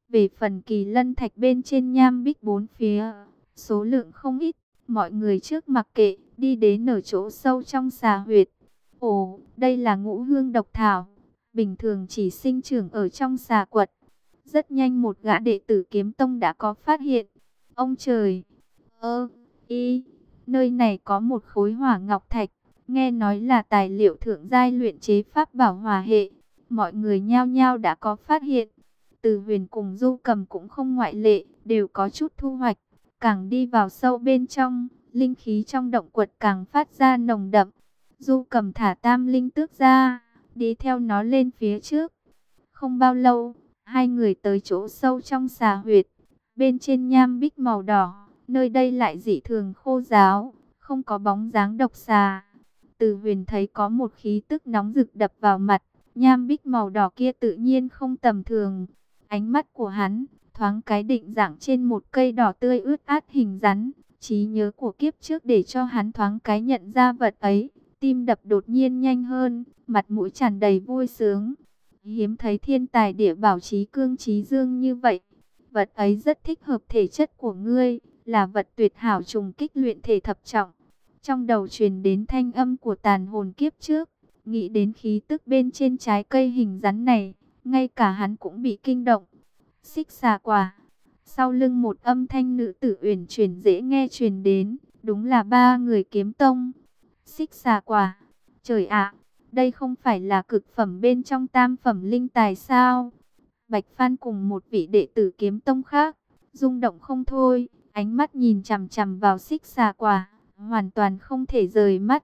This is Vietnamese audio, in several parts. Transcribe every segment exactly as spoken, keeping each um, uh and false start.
Về phần kỳ lân thạch bên trên nham bích bốn phía, số lượng không ít, mọi người trước mặc kệ, đi đến ở chỗ sâu trong xà huyệt. Ồ, đây là ngũ hương độc thảo, bình thường chỉ sinh trưởng ở trong xà quật. Rất nhanh một gã đệ tử kiếm tông đã có phát hiện. Ông trời, ơ, y, nơi này có một khối hỏa ngọc thạch, nghe nói là tài liệu thượng giai luyện chế pháp bảo hỏa hệ. Mọi người nhao nhao đã có phát hiện. Từ Huyền cùng Du Cầm cũng không ngoại lệ, đều có chút thu hoạch. Càng đi vào sâu bên trong, linh khí trong động quật càng phát ra nồng đậm. Du Cầm thả tam linh tước ra, đi theo nó lên phía trước. Không bao lâu, hai người tới chỗ sâu trong xà huyệt. Bên trên nham bích màu đỏ, nơi đây lại dị thường khô ráo, không có bóng dáng độc xà. Từ Huyền thấy có một khí tức nóng rực đập vào mặt, nham bích màu đỏ kia tự nhiên không tầm thường. Ánh mắt của hắn thoáng cái định dạng trên một cây đỏ tươi ướt át hình rắn. Trí nhớ của kiếp trước để cho hắn thoáng cái nhận ra vật ấy. Tim đập đột nhiên nhanh hơn, mặt mũi tràn đầy vui sướng. Hiếm thấy thiên tài địa bảo trí cương trí dương như vậy. Vật ấy rất thích hợp thể chất của ngươi, là vật tuyệt hảo trùng kích luyện thể thập trọng. Trong đầu truyền đến thanh âm của tàn hồn kiếp trước, nghĩ đến khí tức bên trên trái cây hình rắn này, ngay cả hắn cũng bị kinh động. Xích xà quả. Sau lưng một âm thanh nữ tử uyển chuyển dễ nghe truyền đến, đúng là ba người kiếm tông. Xích xà quả. Trời ạ, đây không phải là cực phẩm bên trong tam phẩm linh tài sao? Bạch Phan cùng một vị đệ tử kiếm tông khác, rung động không thôi, ánh mắt nhìn chằm chằm vào xích xà quả, hoàn toàn không thể rời mắt.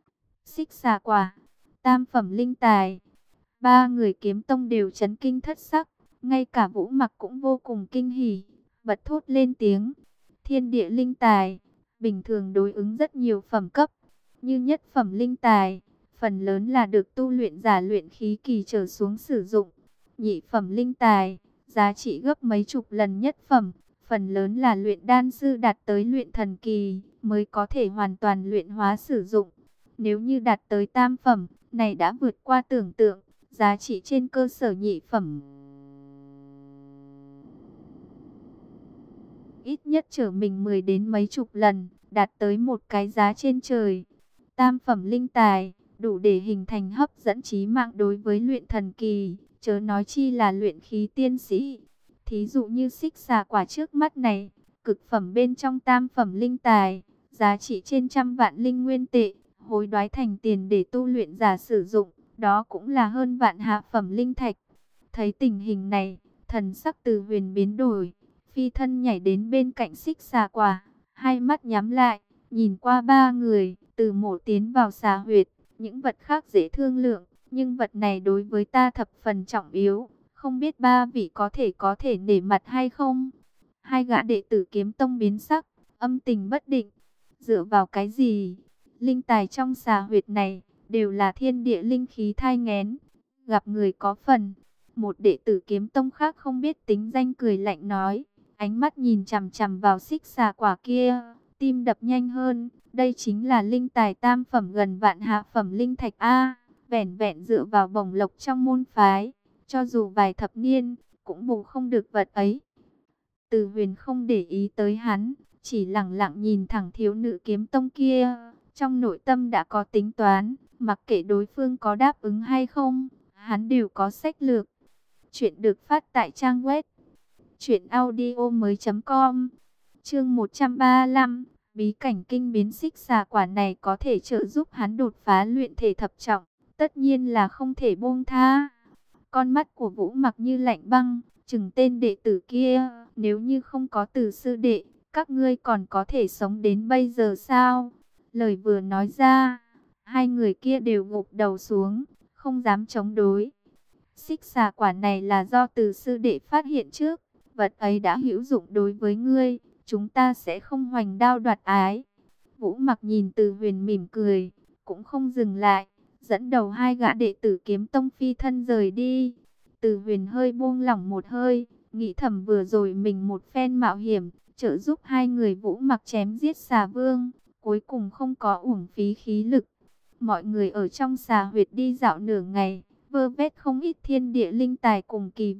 Xích xà quả, tam phẩm linh tài. Ba người kiếm tông đều chấn kinh thất sắc, ngay cả Vũ Mặc cũng vô cùng kinh hỉ, bật thốt lên tiếng. Thiên địa linh tài, bình thường đối ứng rất nhiều phẩm cấp, như nhất phẩm linh tài, phần lớn là được tu luyện giả luyện khí kỳ trở xuống sử dụng. Nhị phẩm linh tài, giá trị gấp mấy chục lần nhất phẩm, phần lớn là luyện đan sư đạt tới luyện thần kỳ, mới có thể hoàn toàn luyện hóa sử dụng. Nếu như đạt tới tam phẩm, này đã vượt qua tưởng tượng, giá trị trên cơ sở nhị phẩm. Ít nhất trở mình mười đến mấy chục lần, đạt tới một cái giá trên trời. Tam phẩm linh tài, đủ để hình thành hấp dẫn chí mạng đối với luyện thần kỳ, chớ nói chi là luyện khí tiên sĩ. Thí dụ như xích xà quả trước mắt này, cực phẩm bên trong tam phẩm linh tài, giá trị trên trăm vạn linh nguyên tệ, hối đoái thành tiền để tu luyện giả sử dụng, đó cũng là hơn vạn hạ phẩm linh thạch. Thấy tình hình này, thần sắc Từ Huyền biến đổi, phi thân nhảy đến bên cạnh xích xà quả, hai mắt nhắm lại, nhìn qua ba người, từ mổ tiến vào xà huyệt. Những vật khác dễ thương lượng, nhưng vật này đối với ta thập phần trọng yếu, không biết ba vị có thể có thể nể mặt hay không? Hai gã đệ tử kiếm tông biến sắc, âm tình bất định. Dựa vào cái gì? Linh tài trong xà huyệt này đều là thiên địa linh khí thai nghén, gặp người có phần. Một đệ tử kiếm tông khác không biết tính danh cười lạnh nói, ánh mắt nhìn chằm chằm vào xích xà quả kia, tim đập nhanh hơn. Đây chính là linh tài tam phẩm gần vạn hạ phẩm linh thạch A, vẻn vẹn dựa vào bổng lộc trong môn phái, cho dù vài thập niên, cũng bù không được vật ấy. Từ Huyền không để ý tới hắn, chỉ lặng lặng nhìn thẳng thiếu nữ kiếm tông kia, trong nội tâm đã có tính toán, mặc kệ đối phương có đáp ứng hay không, hắn đều có sách lược. Chuyện được phát tại trang web truyện audio mới com. Chương một trăm ba mươi lăm, bí cảnh kinh biến xích xà quả này có thể trợ giúp hắn đột phá luyện thể thập trọng, tất nhiên là không thể buông tha. Con mắt của Vũ Mặc như lạnh băng, chừng tên đệ tử kia, nếu như không có Từ sư đệ, các ngươi còn có thể sống đến bây giờ sao? Lời vừa nói ra, hai người kia đều gục đầu xuống, không dám chống đối. Xích xà quả này là do Từ sư đệ phát hiện trước, vật ấy đã hữu dụng đối với ngươi, chúng ta sẽ không hoành đao đoạt ái. Vũ Mặc nhìn Từ Huyền mỉm cười, cũng không dừng lại, dẫn đầu hai gã đệ tử kiếm tông phi thân rời đi. Từ Huyền hơi buông lỏng một hơi, nghĩ thầm vừa rồi mình một phen mạo hiểm, trợ giúp hai người Vũ Mặc chém giết xà vương, cuối cùng không có uổng phí khí lực. Mọi người ở trong xà huyệt đi dạo nửa ngày, vơ vét không ít thiên địa linh tài cùng kỳ vật.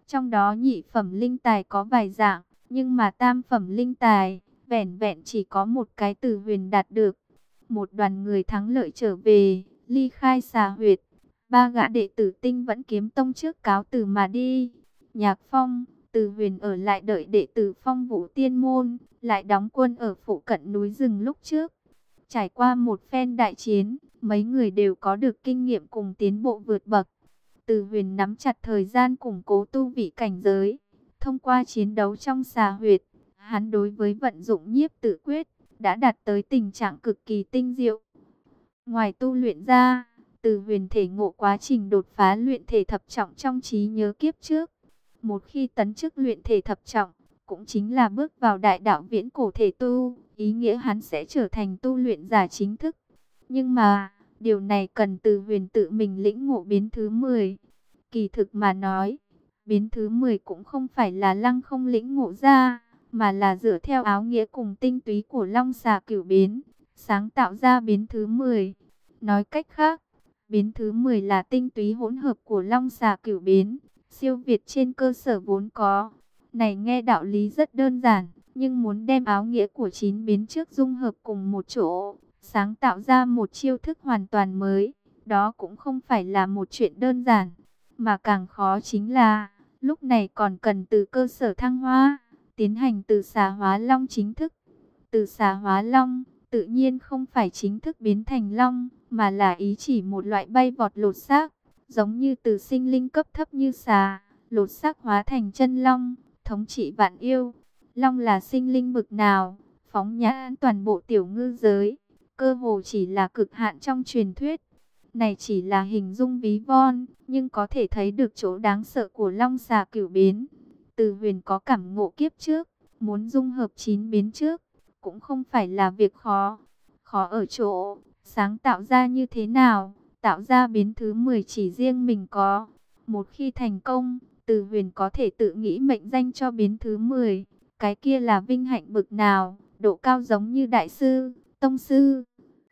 Trong đó nhị phẩm linh tài có vài dạng, nhưng mà tam phẩm linh tài, vẻn vẹn chỉ có một cái Từ Huyền đạt được. Một đoàn người thắng lợi trở về, ly khai xà huyệt. Ba gã đệ tử Tinh Vẫn Kiếm Tông trước cáo từ mà đi. Nhạc Phong, Từ Huyền ở lại đợi đệ tử Phong Vũ Tiên Môn, lại đóng quân ở phụ cận núi rừng lúc trước. Trải qua một phen đại chiến, mấy người đều có được kinh nghiệm cùng tiến bộ vượt bậc. Từ Huyền nắm chặt thời gian củng cố tu vị cảnh giới. Thông qua chiến đấu trong xà huyệt, hắn đối với vận dụng nhiếp tự quyết, đã đạt tới tình trạng cực kỳ tinh diệu. Ngoài tu luyện ra, Từ Huyền thể ngộ quá trình đột phá luyện thể thập trọng trong trí nhớ kiếp trước. Một khi tấn chức luyện thể thập trọng, cũng chính là bước vào đại đạo viễn cổ thể tu, ý nghĩa hắn sẽ trở thành tu luyện giả chính thức. Nhưng mà, điều này cần Từ Huyền tự mình lĩnh ngộ biến thứ mười. Kỳ thực mà nói, biến thứ mười cũng không phải là Lăng Không lĩnh ngộ ra, mà là dựa theo áo nghĩa cùng tinh túy của Long Xà Cửu biến, sáng tạo ra biến thứ mười. Nói cách khác, biến thứ mười là tinh túy hỗn hợp của Long Xà Cửu biến, siêu việt trên cơ sở vốn có. Này nghe đạo lý rất đơn giản, nhưng muốn đem áo nghĩa của chín biến trước dung hợp cùng một chỗ, sáng tạo ra một chiêu thức hoàn toàn mới, đó cũng không phải là một chuyện đơn giản. Mà càng khó chính là, lúc này còn cần từ cơ sở thăng hoa, tiến hành từ xà hóa long chính thức. Từ xà hóa long, tự nhiên không phải chính thức biến thành long, mà là ý chỉ một loại bay vọt lột xác, giống như từ sinh linh cấp thấp như xà, lột xác hóa thành chân long, thống trị vạn yêu. Long là sinh linh bực nào, phóng nhãn toàn bộ tiểu ngư giới, cơ hồ chỉ là cực hạn trong truyền thuyết. Này chỉ là hình dung ví von, nhưng có thể thấy được chỗ đáng sợ của Long Xà Cửu biến. Từ Huyền có cảm ngộ kiếp trước, muốn dung hợp chín biến trước, cũng không phải là việc khó. Khó ở chỗ, sáng tạo ra như thế nào, tạo ra biến thứ mười chỉ riêng mình có. Một khi thành công, Từ Huyền có thể tự nghĩ mệnh danh cho biến thứ mười. Cái kia là vinh hạnh bực nào, độ cao giống như đại sư, tông sư.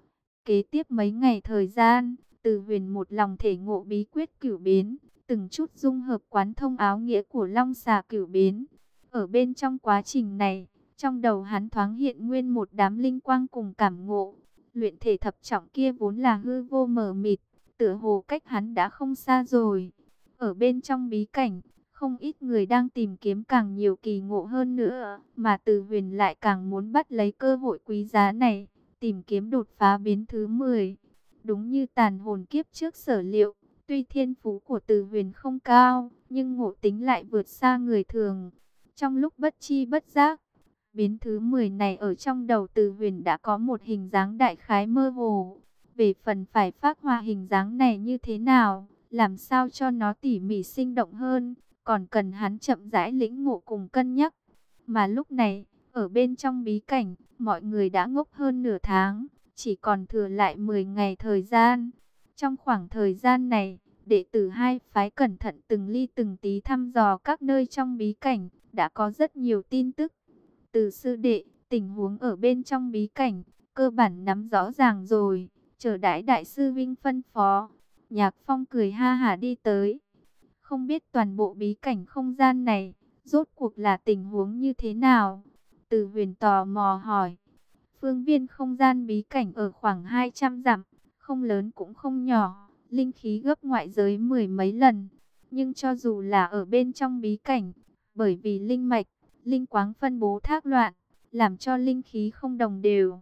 Kế tiếp mấy ngày thời gian, Từ Huyền một lòng thể ngộ bí quyết cửu biến, từng chút dung hợp quán thông áo nghĩa của Long Xà Cửu biến. Ở bên trong quá trình này, trong đầu hắn thoáng hiện nguyên một đám linh quang cùng cảm ngộ. Luyện thể thập trọng kia vốn là hư vô mờ mịt, tựa hồ cách hắn đã không xa rồi. Ở bên trong bí cảnh, không ít người đang tìm kiếm càng nhiều kỳ ngộ hơn nữa, mà Từ Huyền lại càng muốn bắt lấy cơ hội quý giá này, tìm kiếm đột phá biến thứ mười. Đúng như tàn hồn kiếp trước sở liệu, tuy thiên phú của Từ Huyền không cao, nhưng ngộ tính lại vượt xa người thường. Trong lúc bất chi bất giác, biến thứ mười này ở trong đầu Từ Huyền đã có một hình dáng đại khái mơ hồ. Về phần phải phác họa hình dáng này như thế nào, làm sao cho nó tỉ mỉ sinh động hơn, còn cần hắn chậm rãi lĩnh ngộ cùng cân nhắc. Mà lúc này, ở bên trong bí cảnh, mọi người đã ngốc hơn nửa tháng, chỉ còn thừa lại mười ngày thời gian. Trong khoảng thời gian này, đệ tử hai phái cẩn thận từng ly từng tí thăm dò các nơi trong bí cảnh, đã có rất nhiều tin tức. Từ sư đệ, tình huống ở bên trong bí cảnh, cơ bản nắm rõ ràng rồi, chờ đãi đại sư Vinh phân phó. Nhạc Phong cười ha hả đi tới. Không biết toàn bộ bí cảnh không gian này, rốt cuộc là tình huống như thế nào? Từ Huyền tò mò hỏi. Phương viên không gian bí cảnh ở khoảng hai trăm dặm, không lớn cũng không nhỏ, linh khí gấp ngoại giới mười mấy lần. Nhưng cho dù là ở bên trong bí cảnh, bởi vì linh mạch, linh quáng phân bố thác loạn, làm cho linh khí không đồng đều.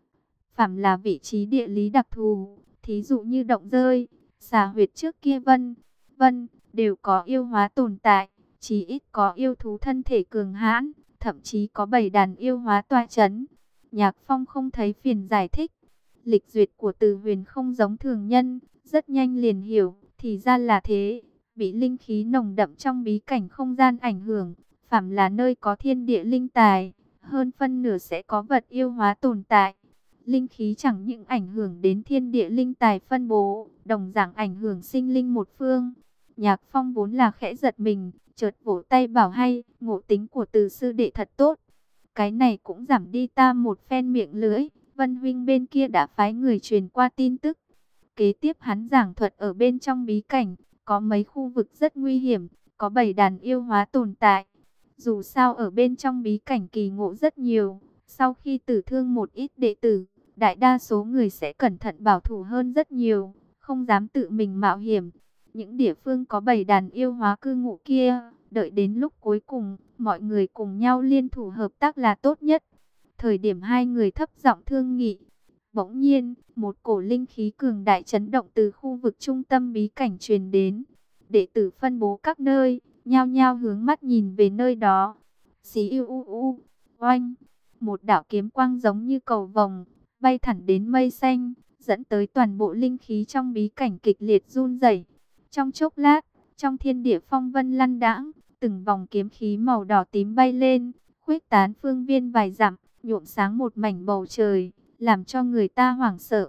Phàm là vị trí địa lý đặc thù, thí dụ như động rơi, xà huyệt trước kia vân, vân, đều có yêu hóa tồn tại, chí ít có yêu thú thân thể cường hãn, thậm chí có bảy đàn yêu hóa tọa chấn. Nhạc Phong không thấy phiền giải thích. Lịch duyệt của Từ Huyền không giống thường nhân, rất nhanh liền hiểu, thì ra là thế. Bị linh khí nồng đậm trong bí cảnh không gian ảnh hưởng, phàm là nơi có thiên địa linh tài, hơn phân nửa sẽ có vật yêu hóa tồn tại. Linh khí chẳng những ảnh hưởng đến thiên địa linh tài phân bố, đồng dạng ảnh hưởng sinh linh một phương. Nhạc Phong vốn là khẽ giật mình, chợt vỗ tay bảo hay, ngộ tính của Từ sư đệ thật tốt. Cái này cũng giảm đi ta một phen miệng lưỡi. Vân huynh bên kia đã phái người truyền qua tin tức. Kế tiếp hắn giảng thuật ở bên trong bí cảnh, có mấy khu vực rất nguy hiểm, có bảy đàn yêu hóa tồn tại. Dù sao ở bên trong bí cảnh kỳ ngộ rất nhiều, sau khi tử thương một ít đệ tử, đại đa số người sẽ cẩn thận bảo thủ hơn rất nhiều, không dám tự mình mạo hiểm. Những địa phương có bảy đàn yêu hóa cư ngụ kia, đợi đến lúc cuối cùng, mọi người cùng nhau liên thủ hợp tác là tốt nhất. Thời điểm hai người thấp giọng thương nghị, bỗng nhiên, một cổ linh khí cường đại chấn động từ khu vực trung tâm bí cảnh truyền đến. Đệ tử phân bố các nơi, nhao nhao hướng mắt nhìn về nơi đó. Xí u u u, oanh, một đạo kiếm quang giống như cầu vồng, bay thẳng đến mây xanh, dẫn tới toàn bộ linh khí trong bí cảnh kịch liệt run rẩy. Trong chốc lát, trong thiên địa phong vân lăn đãng, từng vòng kiếm khí màu đỏ tím bay lên, khuếch tán phương viên vài dặm, nhuộm sáng một mảnh bầu trời, làm cho người ta hoảng sợ.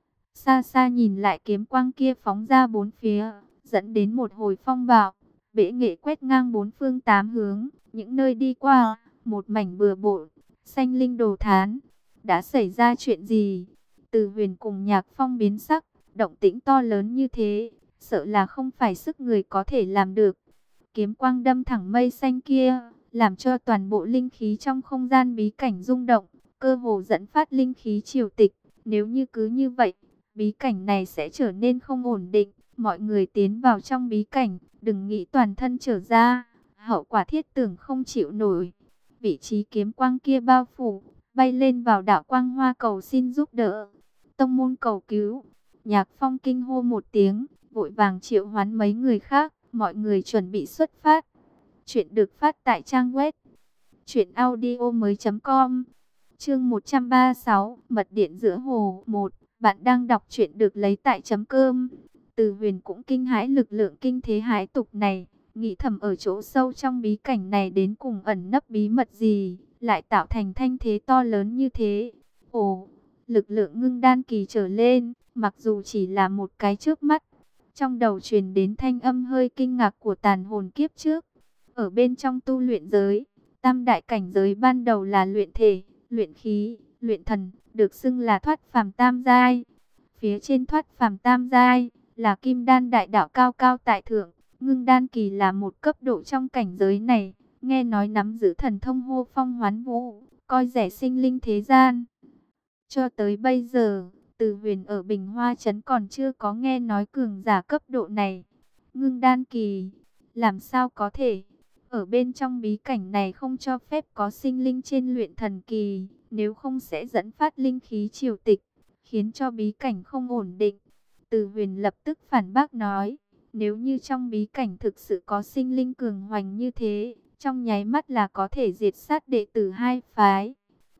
Xa xa nhìn lại kiếm quang kia phóng ra bốn phía, dẫn đến một hồi phong bạo, bể nghệ quét ngang bốn phương tám hướng, những nơi đi qua, một mảnh bừa bộn, xanh linh đồ thán. Đã xảy ra chuyện gì? Từ Huyền cùng Nhạc Phong biến sắc, động tĩnh to lớn như thế, sợ là không phải sức người có thể làm được. Kiếm quang đâm thẳng mây xanh kia, làm cho toàn bộ linh khí trong không gian bí cảnh rung động, cơ hồ dẫn phát linh khí triều tịch. Nếu như cứ như vậy, bí cảnh này sẽ trở nên không ổn định. Mọi người tiến vào trong bí cảnh, đừng nghĩ toàn thân trở ra, hậu quả thiết tưởng không chịu nổi. Vị trí kiếm quang kia bao phủ, bay lên vào đạo quang hoa cầu xin giúp đỡ. Tông môn cầu cứu. Nhạc Phong kinh hô một tiếng, vội vàng triệu hoán mấy người khác, mọi người chuẩn bị xuất phát. Chuyện được phát tại trang web truyện audio mới chấm com. Chương một trăm ba mươi sáu, mật điện giữa hồ. Một, bạn đang đọc truyện được lấy tại chấm cơm. Từ Huyền cũng kinh hãi lực lượng kinh thế hãi tục này, nghĩ thầm ở chỗ sâu trong bí cảnh này đến cùng ẩn nấp bí mật gì, lại tạo thành thanh thế to lớn như thế. Ồ, lực lượng ngưng đan kỳ trở lên, mặc dù chỉ là một cái chớp mắt. Trong đầu truyền đến thanh âm hơi kinh ngạc của tàn hồn kiếp trước. Ở bên trong tu luyện giới, tam đại cảnh giới ban đầu là luyện thể, luyện khí, luyện thần, được xưng là thoát phàm tam giai. Phía trên thoát phàm tam giai là kim đan đại đạo cao cao tại thượng, ngưng đan kỳ là một cấp độ trong cảnh giới này, nghe nói nắm giữ thần thông hô phong hoán vũ, coi rẻ sinh linh thế gian. Cho tới bây giờ, Từ Huyền ở Bình Hoa Trấn còn chưa có nghe nói cường giả cấp độ này. Ngưng đan kỳ, làm sao có thể? Ở bên trong bí cảnh này không cho phép có sinh linh trên luyện thần kỳ, nếu không sẽ dẫn phát linh khí triều tịch, khiến cho bí cảnh không ổn định. Từ Huyền lập tức phản bác nói, nếu như trong bí cảnh thực sự có sinh linh cường hoành như thế, trong nháy mắt là có thể diệt sát đệ tử hai phái.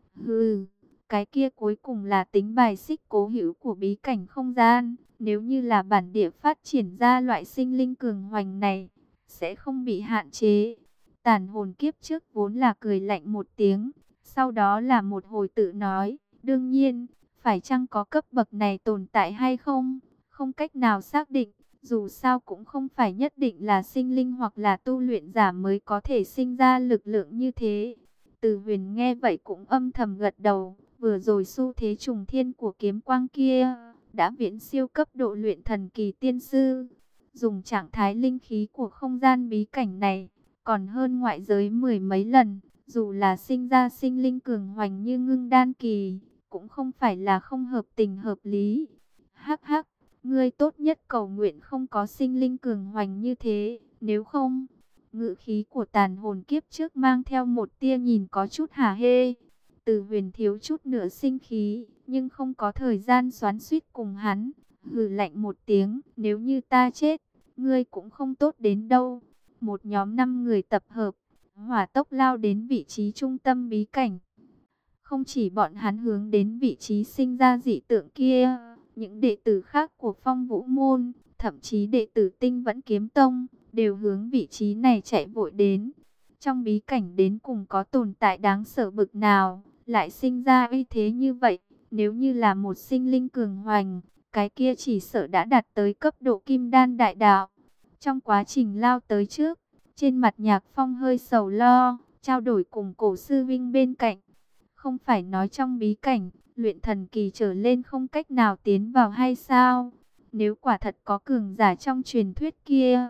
Hừ, cái kia cuối cùng là tính bài xích cố hữu của bí cảnh không gian. Nếu như là bản địa phát triển ra loại sinh linh cường hoành này, sẽ không bị hạn chế. Tàn hồn kiếp trước vốn là cười lạnh một tiếng, sau đó là một hồi tự nói, đương nhiên, phải chăng có cấp bậc này tồn tại hay không, không cách nào xác định, dù sao cũng không phải nhất định là sinh linh hoặc là tu luyện giả mới có thể sinh ra lực lượng như thế. Từ Huyền nghe vậy cũng âm thầm gật đầu, vừa rồi xu thế trùng thiên của kiếm quang kia đã viễn siêu cấp độ luyện thần kỳ tiên sư. Dùng trạng thái linh khí của không gian bí cảnh này, còn hơn ngoại giới mười mấy lần, dù là sinh ra sinh linh cường hoành như ngưng đan kỳ, cũng không phải là không hợp tình hợp lý. Hắc hắc, ngươi tốt nhất cầu nguyện không có sinh linh cường hoành như thế, nếu không... Ngữ khí của tàn hồn kiếp trước mang theo một tia nhìn có chút hả hê. Từ Huyền thiếu chút nữa sinh khí, nhưng không có thời gian xoắn xuýt cùng hắn. Hừ lạnh một tiếng, nếu như ta chết, ngươi cũng không tốt đến đâu. Một nhóm năm người tập hợp, hỏa tốc lao đến vị trí trung tâm bí cảnh. Không chỉ bọn hắn hướng đến vị trí sinh ra dị tượng kia, những đệ tử khác của Phong Vũ Môn, thậm chí đệ tử Tinh Vẫn Kiếm Tông, đều hướng vị trí này chạy vội đến. Trong bí cảnh đến cùng có tồn tại đáng sợ bực nào, lại sinh ra uy thế như vậy. Nếu như là một sinh linh cường hoành, cái kia chỉ sợ đã đạt tới cấp độ kim đan đại đạo. Trong quá trình lao tới trước, trên mặt Nhạc Phong hơi sầu lo, trao đổi cùng cổ sư vinh bên cạnh. Không phải nói trong bí cảnh, luyện thần kỳ trở lên không cách nào tiến vào hay sao? Nếu quả thật có cường giả trong truyền thuyết kia,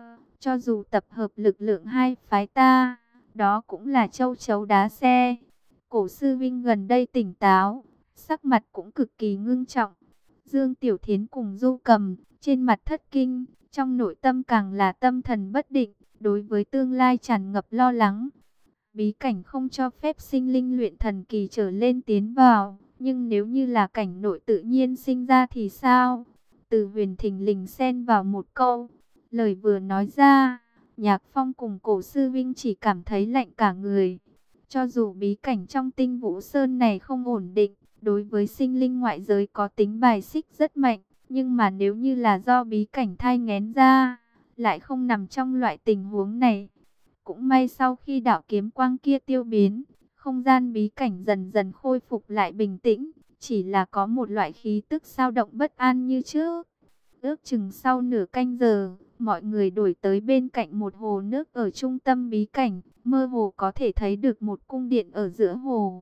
Cho dù tập hợp lực lượng hai phái ta, đó cũng là châu chấu đá xe. Cổ sư vinh gần đây tỉnh táo, sắc mặt cũng cực kỳ ngưng trọng. Dương Tiểu Thiến cùng Du Cầm, trên mặt thất kinh, trong nội tâm càng là tâm thần bất định, đối với tương lai tràn ngập lo lắng. Bí cảnh không cho phép sinh linh luyện thần kỳ trở lên tiến vào, nhưng nếu như là cảnh nội tự nhiên sinh ra thì sao? Từ Huyền thình lình xen vào một câu, lời vừa nói ra, Nhạc Phong cùng Cổ sư vinh chỉ cảm thấy lạnh cả người. Cho dù bí cảnh trong Tinh Vũ Sơn này không ổn định, đối với sinh linh ngoại giới có tính bài xích rất mạnh, nhưng mà nếu như là do bí cảnh thai nghén ra, lại không nằm trong loại tình huống này. Cũng may sau khi đạo kiếm quang kia tiêu biến, không gian bí cảnh dần dần khôi phục lại bình tĩnh, chỉ là có một loại khí tức dao động bất an như trước. Ước chừng sau nửa canh giờ, mọi người đổi tới bên cạnh một hồ nước ở trung tâm bí cảnh, mơ hồ có thể thấy được một cung điện ở giữa hồ.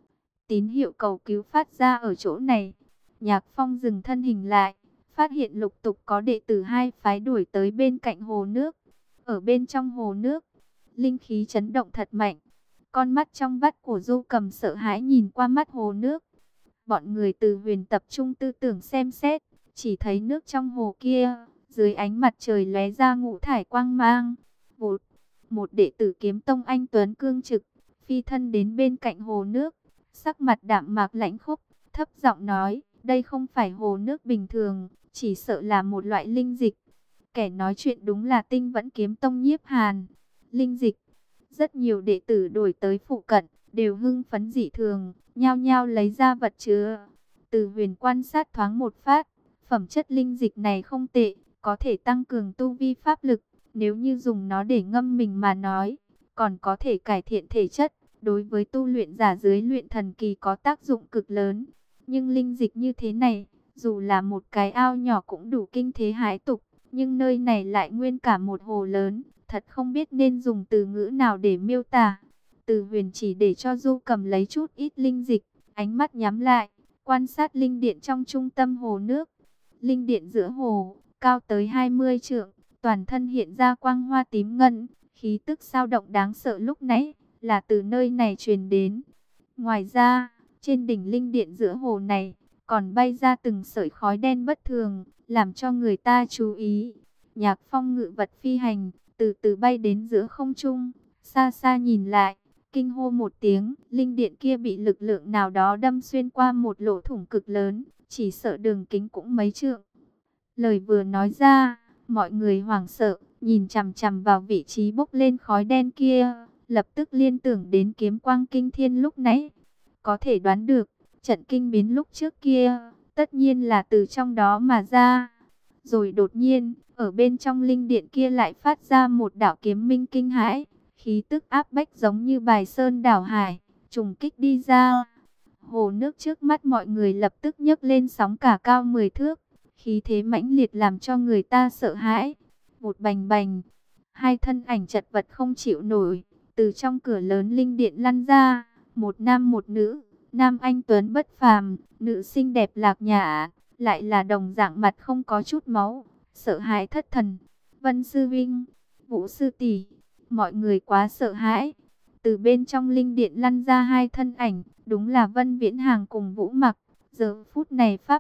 Tín hiệu cầu cứu phát ra ở chỗ này. Nhạc Phong dừng thân hình lại, phát hiện lục tục có đệ tử hai phái đuổi tới bên cạnh hồ nước. Ở bên trong hồ nước, linh khí chấn động thật mạnh. Con mắt trong vắt của Du Cầm sợ hãi nhìn qua mắt hồ nước. Bọn người từ Huyền tập trung tư tưởng xem xét, chỉ thấy nước trong hồ kia, dưới ánh mặt trời lóe ra ngũ thải quang mang. Một, một đệ tử Kiếm Tông anh tuấn cương trực, phi thân đến bên cạnh hồ nước, sắc mặt đạm mạc lãnh khốc, thấp giọng nói, đây không phải hồ nước bình thường, chỉ sợ là một loại linh dịch. Kẻ nói chuyện đúng là Tinh Vẫn Kiếm Tông Nhiếp Hàn. Linh dịch. Rất nhiều đệ tử đổi tới phụ cận, đều hưng phấn dị thường, nhao nhao lấy ra vật chứa. Từ Huyền quan sát thoáng một phát, phẩm chất linh dịch này không tệ, có thể tăng cường tu vi pháp lực. Nếu như dùng nó để ngâm mình mà nói, còn có thể cải thiện thể chất. Đối với tu luyện giả dưới luyện thần kỳ có tác dụng cực lớn. Nhưng linh dịch như thế này, dù là một cái ao nhỏ cũng đủ kinh thế hãi tục. Nhưng nơi này lại nguyên cả một hồ lớn, thật không biết nên dùng từ ngữ nào để miêu tả. Từ Huyền chỉ để cho Du Cầm lấy chút ít linh dịch, ánh mắt nhắm lại, quan sát linh điện trong trung tâm hồ nước. Linh điện giữa hồ, cao tới hai mươi trượng, toàn thân hiện ra quang hoa tím ngân, khí tức dao động đáng sợ lúc nãy là từ nơi này truyền đến. Ngoài ra, trên đỉnh linh điện giữa hồ này, còn bay ra từng sợi khói đen bất thường, làm cho người ta chú ý. Nhạc Phong ngự vật phi hành, từ từ bay đến giữa không trung, xa xa nhìn lại, kinh hô một tiếng, linh điện kia bị lực lượng nào đó đâm xuyên qua một lỗ thủng cực lớn, chỉ sợ đường kính cũng mấy trượng. Lời vừa nói ra, mọi người hoảng sợ, nhìn chằm chằm vào vị trí bốc lên khói đen kia, lập tức liên tưởng đến kiếm quang kinh thiên lúc nãy. Có thể đoán được, trận kinh biến lúc trước kia, tất nhiên là từ trong đó mà ra. Rồi đột nhiên, ở bên trong linh điện kia lại phát ra một đạo kiếm minh kinh hãi, khí tức áp bách giống như bài sơn đảo hải, trùng kích đi ra. Hồ nước trước mắt mọi người lập tức nhấc lên sóng cả cao mười thước, khí thế mãnh liệt làm cho người ta sợ hãi. Một bành bành, hai thân ảnh chật vật không chịu nổi, từ trong cửa lớn linh điện lăn ra, một nam một nữ, nam anh tuấn bất phàm, nữ xinh đẹp lạc nhã, lại là đồng dạng mặt không có chút máu, sợ hãi thất thần. Vân sư vinh, Vũ sư tỷ, mọi người quá sợ hãi. Từ bên trong linh điện lăn ra hai thân ảnh, đúng là Vân Viễn Hàng cùng Vũ Mặc. Giờ phút này pháp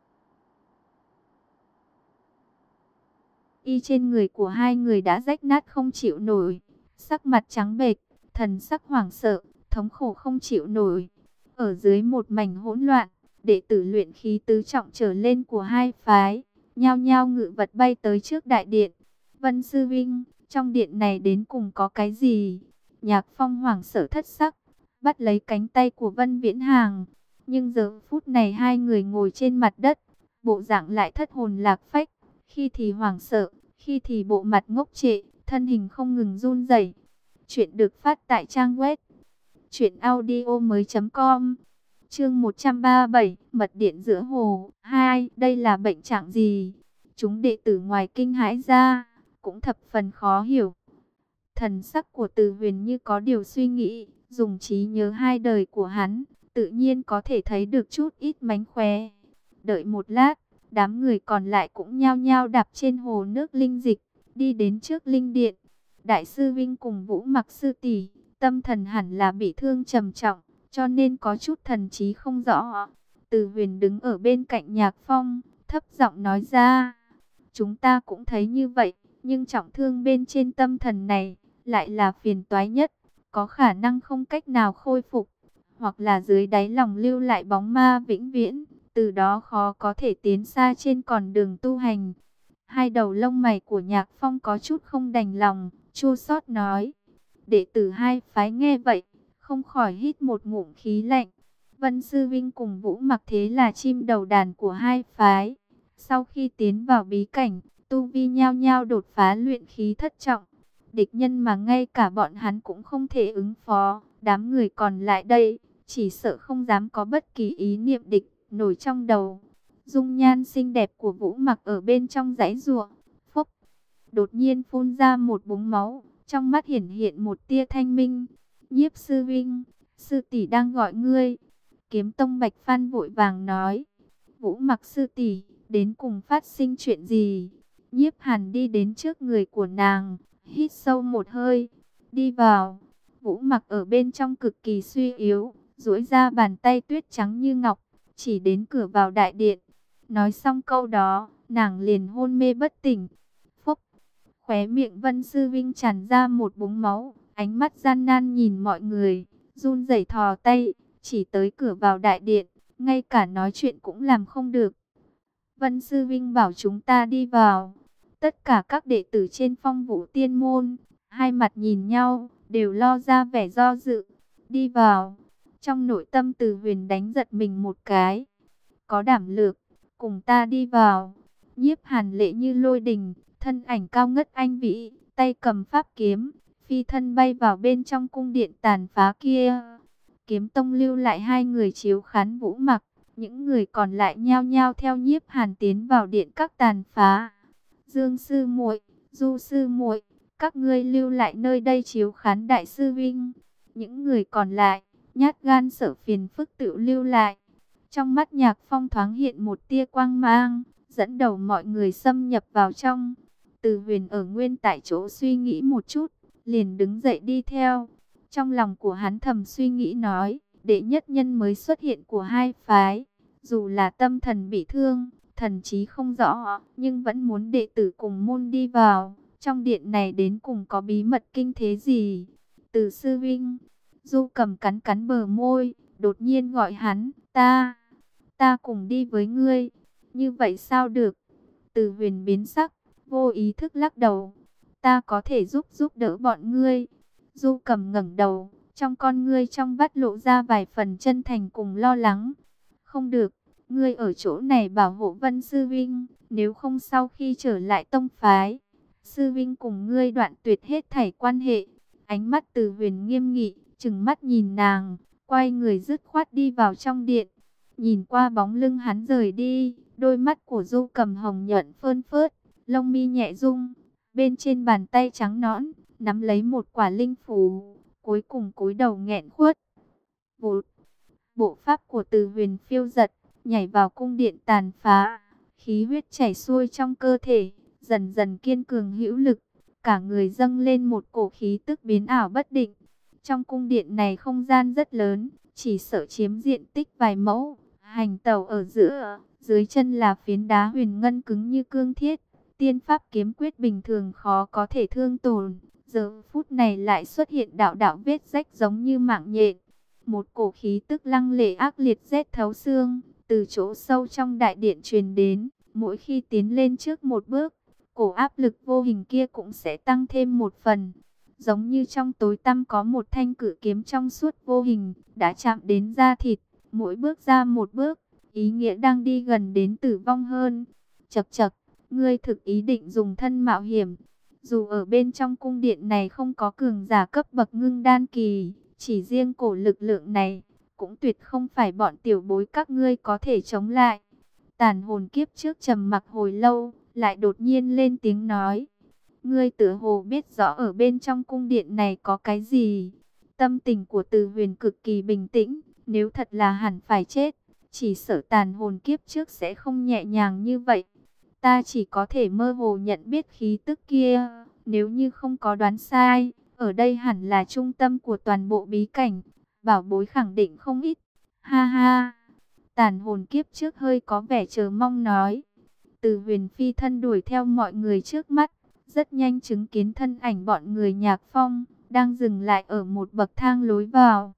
y trên người của hai người đã rách nát không chịu nổi, sắc mặt trắng bệch, thần sắc hoảng sợ, thống khổ không chịu nổi. Ở dưới một mảnh hỗn loạn, đệ tử luyện khí tứ trọng trở lên của hai phái, nhao nhao ngự vật bay tới trước đại điện. Vân sư vinh, trong điện này đến cùng có cái gì? Nhạc Phong hoảng sợ thất sắc, bắt lấy cánh tay của Vân Viễn Hàng. Nhưng giờ phút này hai người ngồi trên mặt đất, bộ dạng lại thất hồn lạc phách, khi thì hoảng sợ, khi thì bộ mặt ngốc trệ, thân hình không ngừng run rẩy. Chuyện được phát tại trang web truyện audio mới chấm com. Chương một trăm ba mươi bảy, mật điện giữa hồ. Hai, đây là bệnh trạng gì? Chúng đệ tử ngoài kinh hãi ra, cũng thập phần khó hiểu. Thần sắc của Từ Huyền như có điều suy nghĩ, dùng trí nhớ hai đời của hắn, tự nhiên có thể thấy được chút ít mánh khóe. Đợi một lát, đám người còn lại cũng nhao nhao đạp trên hồ nước linh dịch, đi đi đến trước linh điện. Đại sư Vinh cùng Vũ Mặc sư tỷ, tâm thần hẳn là bị thương trầm trọng, cho nên có chút thần trí không rõ. Từ Huyền đứng ở bên cạnh Nhạc Phong, thấp giọng nói ra, chúng ta cũng thấy như vậy, nhưng trọng thương bên trên tâm thần này lại là phiền toái nhất, có khả năng không cách nào khôi phục, hoặc là dưới đáy lòng lưu lại bóng ma vĩnh viễn, từ đó khó có thể tiến xa trên con đường tu hành. Hai đầu lông mày của Nhạc Phong có chút không đành lòng, chua xót nói. Đệ tử hai phái nghe vậy, không khỏi hít một ngụm khí lạnh. Vân Sư Vinh cùng Vũ Mặc thế là chim đầu đàn của hai phái. Sau khi tiến vào bí cảnh, tu vi nhao nhao đột phá luyện khí thất trọng. Địch nhân mà ngay cả bọn hắn cũng không thể ứng phó. Đám người còn lại đây, chỉ sợ không dám có bất kỳ ý niệm địch nổi trong đầu. Dung nhan xinh đẹp của Vũ Mặc ở bên trong giãy giụa, phốc, đột nhiên phun ra một búng máu, trong mắt hiển hiện một tia thanh minh. Nhiếp Sư Vinh, sư tỷ đang gọi ngươi. Kiếm Tông Bạch Phan vội vàng nói. Vũ Mặc sư tỷ, đến cùng phát sinh chuyện gì? Nhiếp Hàn đi đến trước người của nàng, hít sâu một hơi, đi vào. Vũ Mặc ở bên trong cực kỳ suy yếu, duỗi ra bàn tay tuyết trắng như ngọc, chỉ đến cửa vào đại điện. Nói xong câu đó, nàng liền hôn mê bất tỉnh. Phốc, khóe miệng Vân Sư Vinh tràn ra một búng máu, ánh mắt gian nan nhìn mọi người, run rẩy thò tay, chỉ tới cửa vào đại điện, ngay cả nói chuyện cũng làm không được. Vân Sư Vinh bảo chúng ta đi vào. Tất cả các đệ tử trên Phong Vũ Tiên môn, hai mặt nhìn nhau, đều lo ra vẻ do dự. Đi vào. Trong nội tâm Từ Huyền đánh giật mình một cái. Có đảm lược, cùng ta đi vào. Nhiếp Hàn lệ như lôi đình, thân ảnh cao ngất anh vĩ, tay cầm pháp kiếm, phi thân bay vào bên trong cung điện tàn phá kia. Kiếm Tông lưu lại hai người chiếu khán Vũ Mặc, những người còn lại nhao nhao theo Nhiếp Hàn tiến vào điện các tàn phá. Dương sư muội, Du sư muội, các ngươi lưu lại nơi đây chiếu khán Đại sư Vinh. Những người còn lại, nhát gan sợ phiền phức tự lưu lại. Trong mắt Nhạc Phong thoáng hiện một tia quang mang, dẫn đầu mọi người xâm nhập vào trong. Từ Huyền ở nguyên tại chỗ suy nghĩ một chút, liền đứng dậy đi theo. Trong lòng của hắn thầm suy nghĩ nói, đệ nhất nhân mới xuất hiện của hai phái, dù là tâm thần bị thương, thần trí không rõ, nhưng vẫn muốn đệ tử cùng môn đi vào. Trong điện này đến cùng có bí mật kinh thế gì? Từ sư vinh, Du Cầm cắn cắn bờ môi, đột nhiên gọi hắn, ta, ta cùng đi với ngươi. Như vậy sao được? Từ Huyền biến sắc, vô ý thức lắc đầu. Ta có thể giúp giúp đỡ bọn ngươi. Du Cầm ngẩng đầu, trong con ngươi trong vắt lộ ra vài phần chân thành cùng lo lắng. Không được, ngươi ở chỗ này bảo hộ Vân Sư Vinh, nếu không sau khi trở lại tông phái, Sư Vinh cùng ngươi đoạn tuyệt hết thảy quan hệ. Ánh mắt Từ Huyền nghiêm nghị, trừng mắt nhìn nàng, quay người dứt khoát đi vào trong điện. Nhìn qua bóng lưng hắn rời đi, đôi mắt của Du Cầm hồng nhuận phơn phớt, lông mi nhẹ rung, bên trên bàn tay trắng nõn nắm lấy một quả linh phù, cuối cùng cúi đầu nghẹn khuất. Vụt, bộ pháp của Từ Huyền phiêu giật, nhảy vào cung điện tàn phá, khí huyết chảy xuôi trong cơ thể, dần dần kiên cường hữu lực, cả người dâng lên một cổ khí tức biến ảo bất định. Trong cung điện này không gian rất lớn, chỉ sợ chiếm diện tích vài mẫu, hành tẩu ở giữa, dưới chân là phiến đá huyền ngân cứng như cương thiết, tiên pháp kiếm quyết bình thường khó có thể thương tổn. Giờ phút này lại xuất hiện đạo đạo vết rách giống như mạng nhện. Một cổ khí tức lăng lệ ác liệt rét thấu xương, từ chỗ sâu trong đại điện truyền đến. Mỗi khi tiến lên trước một bước, cổ áp lực vô hình kia cũng sẽ tăng thêm một phần. Giống như trong tối tăm có một thanh cử kiếm trong suốt vô hình, đã chạm đến da thịt. Mỗi bước ra một bước, ý nghĩa đang đi gần đến tử vong hơn. Chậc chậc, ngươi thực ý định dùng thân mạo hiểm. Dù ở bên trong cung điện này không có cường giả cấp bậc ngưng đan kỳ, chỉ riêng cổ lực lượng này, cũng tuyệt không phải bọn tiểu bối các ngươi có thể chống lại. Tàn hồn kiếp trước trầm mặc hồi lâu, lại đột nhiên lên tiếng nói. Ngươi tựa hồ biết rõ ở bên trong cung điện này có cái gì. Tâm tình của Từ Huyền cực kỳ bình tĩnh, nếu thật là hẳn phải chết, chỉ sợ tàn hồn kiếp trước sẽ không nhẹ nhàng như vậy. Ta chỉ có thể mơ hồ nhận biết khí tức kia. Nếu như không có đoán sai, ở đây hẳn là trung tâm của toàn bộ bí cảnh. Bảo bối khẳng định không ít. Ha ha. Tàn hồn kiếp trước hơi có vẻ chờ mong nói. Từ Huyền phi thân đuổi theo mọi người trước mắt. Rất nhanh chứng kiến thân ảnh bọn người Nhạc Phong. Đang dừng lại ở một bậc thang lối vào.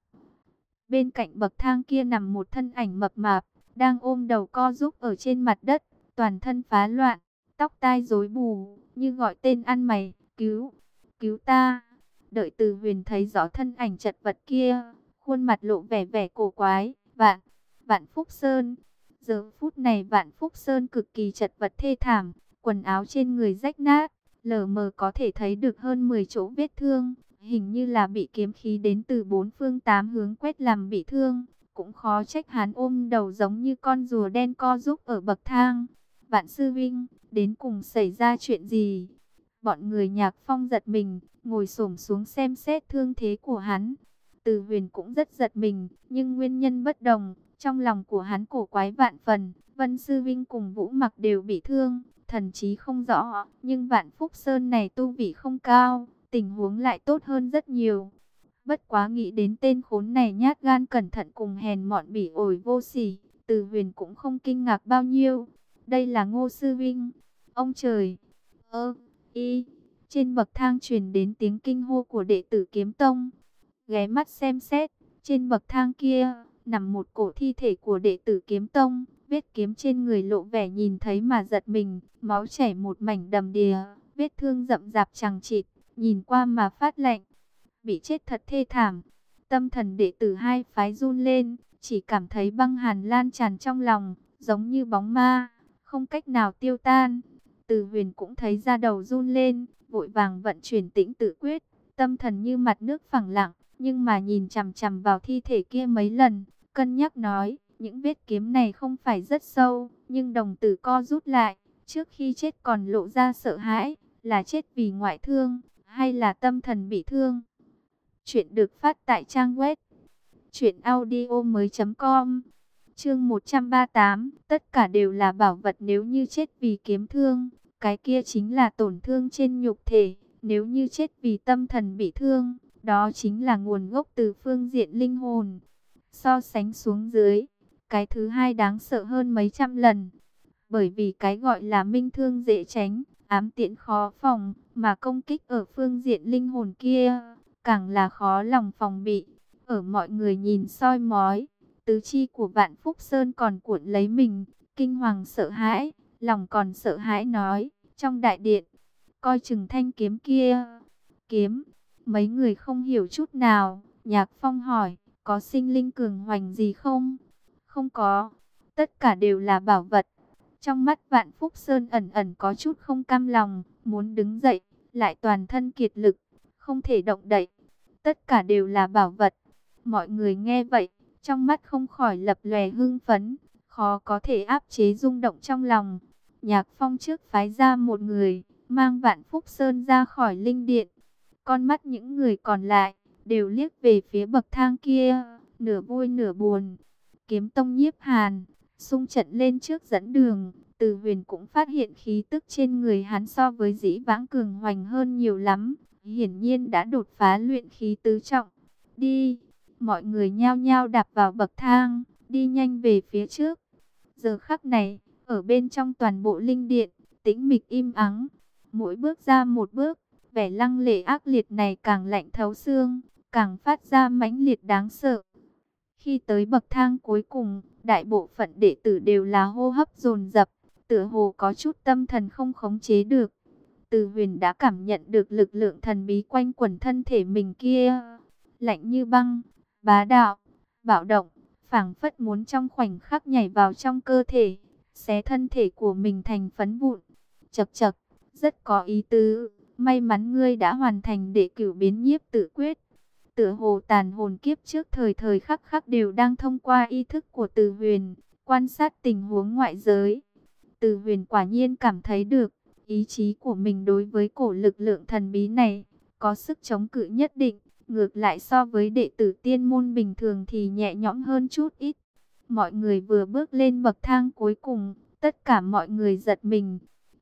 Bên cạnh bậc thang kia nằm một thân ảnh mập mạp. Đang ôm đầu co rúm ở trên mặt đất. Toàn thân phá loạn. Tóc tai rối bù. Như gọi tên ăn mày. Cứu. Cứu ta. Đợi Từ Huyền thấy rõ thân ảnh chật vật kia. Khuôn mặt lộ vẻ vẻ cổ quái. Vạn. Vạn Phúc Sơn. Giờ phút này Vạn Phúc Sơn cực kỳ chật vật thê thảm. Quần áo trên người rách nát. Lờ mờ có thể thấy được hơn mười chỗ vết thương. Hình như là bị kiếm khí đến từ bốn phương tám hướng quét làm bị thương. Cũng khó trách hắn ôm đầu giống như con rùa đen co rúm ở bậc thang. Vạn sư vinh, đến cùng xảy ra chuyện gì? Bọn người Nhạc Phong giật mình, ngồi xổm xuống xem xét thương thế của hắn. Từ Huyền cũng rất giật mình, nhưng nguyên nhân bất đồng. Trong lòng của hắn cổ quái vạn phần. Vân sư vinh cùng Vũ Mặc đều bị thương, thần trí không rõ. Nhưng Vạn Phúc Sơn này tu vị không cao, tình huống lại tốt hơn rất nhiều. Bất quá nghĩ đến tên khốn này nhát gan cẩn thận cùng hèn mọn bỉ ổi vô sỉ, Từ Huyền cũng không kinh ngạc bao nhiêu. Đây là Ngô sư vinh. Ông trời! Ơ, y! Trên bậc thang truyền đến tiếng kinh hô của đệ tử Kiếm Tông. Ghé mắt xem xét, trên bậc thang kia nằm một cổ thi thể của đệ tử Kiếm Tông. Vết kiếm trên người lộ vẻ nhìn thấy mà giật mình, máu chảy một mảnh đầm đìa, vết thương rậm rạp chằng chịt, nhìn qua mà phát lạnh. Bị chết thật thê thảm. Tâm thần đệ tử hai phái run lên, chỉ cảm thấy băng hàn lan tràn trong lòng, giống như bóng ma, không cách nào tiêu tan. Từ Huyền cũng thấy da đầu run lên, vội vàng vận chuyển tĩnh tự quyết, tâm thần như mặt nước phẳng lặng, nhưng mà nhìn chằm chằm vào thi thể kia mấy lần, cân nhắc nói, những vết kiếm này không phải rất sâu, nhưng đồng tử co rút lại, trước khi chết còn lộ ra sợ hãi, là chết vì ngoại thương, hay là tâm thần bị thương. Chuyện được phát tại trang web truyện audio mới chấm com. Chương một trăm ba mươi tám, tất cả đều là bảo vật. Nếu như chết vì kiếm thương, cái kia chính là tổn thương trên nhục thể. Nếu như chết vì tâm thần bị thương, đó chính là nguồn gốc từ phương diện linh hồn. So sánh xuống dưới, cái thứ hai đáng sợ hơn mấy trăm lần. Bởi vì cái gọi là minh thương dễ tránh, ám tiễn khó phòng, mà công kích ở phương diện linh hồn kia càng là khó lòng phòng bị. Ở mọi người nhìn soi mói, tứ chi của Vạn Phúc Sơn còn cuộn lấy mình, kinh hoàng sợ hãi, lòng còn sợ hãi nói, trong đại điện, coi chừng thanh kiếm kia. Kiếm, mấy người không hiểu chút nào. Nhạc Phong hỏi, có sinh linh cường hoành gì không? Không có, tất cả đều là bảo vật. Trong mắt Vạn Phúc Sơn ẩn ẩn có chút không cam lòng, muốn đứng dậy, lại toàn thân kiệt lực, không thể động đậy. Tất cả đều là bảo vật. Mọi người nghe vậy, trong mắt không khỏi lập lòe hưng phấn, khó có thể áp chế rung động trong lòng. Nhạc Phong trước phái ra một người, mang Vạn Phúc Sơn ra khỏi linh điện. Con mắt những người còn lại, đều liếc về phía bậc thang kia, nửa vui nửa buồn. Kiếm Tông Nhiếp Hàn, xung trận lên trước dẫn đường. Từ Huyền cũng phát hiện khí tức trên người hắn so với dĩ vãng cường hoành hơn nhiều lắm. Hiển nhiên đã đột phá luyện khí tứ trọng. Đi! Mọi người nhao nhao đạp vào bậc thang, đi nhanh về phía trước. Giờ khắc này, ở bên trong toàn bộ linh điện, tĩnh mịch im ắng. Mỗi bước ra một bước, vẻ lăng lệ ác liệt này càng lạnh thấu xương, càng phát ra mãnh liệt đáng sợ. Khi tới bậc thang cuối cùng, đại bộ phận đệ tử đều là hô hấp dồn dập, tựa hồ có chút tâm thần không khống chế được. Từ Huyền đã cảm nhận được lực lượng thần bí quanh quẩn thân thể mình kia, lạnh như băng, bá đạo, bạo động, phảng phất muốn trong khoảnh khắc nhảy vào trong cơ thể, xé thân thể của mình thành phấn vụn. Chậc chậc, rất có ý tứ, may mắn ngươi đã hoàn thành đệ cửu biến nhiếp tự quyết. Tựa hồ tàn hồn kiếp trước thời thời khắc khắc đều đang thông qua ý thức của Từ Huyền, quan sát tình huống ngoại giới. Từ Huyền quả nhiên cảm thấy được, ý chí của mình đối với cổ lực lượng thần bí này, có sức chống cự nhất định. Ngược lại so với đệ tử tiên môn bình thường thì nhẹ nhõm hơn chút ít. Mọi người vừa bước lên bậc thang cuối cùng, tất cả mọi người giật mình.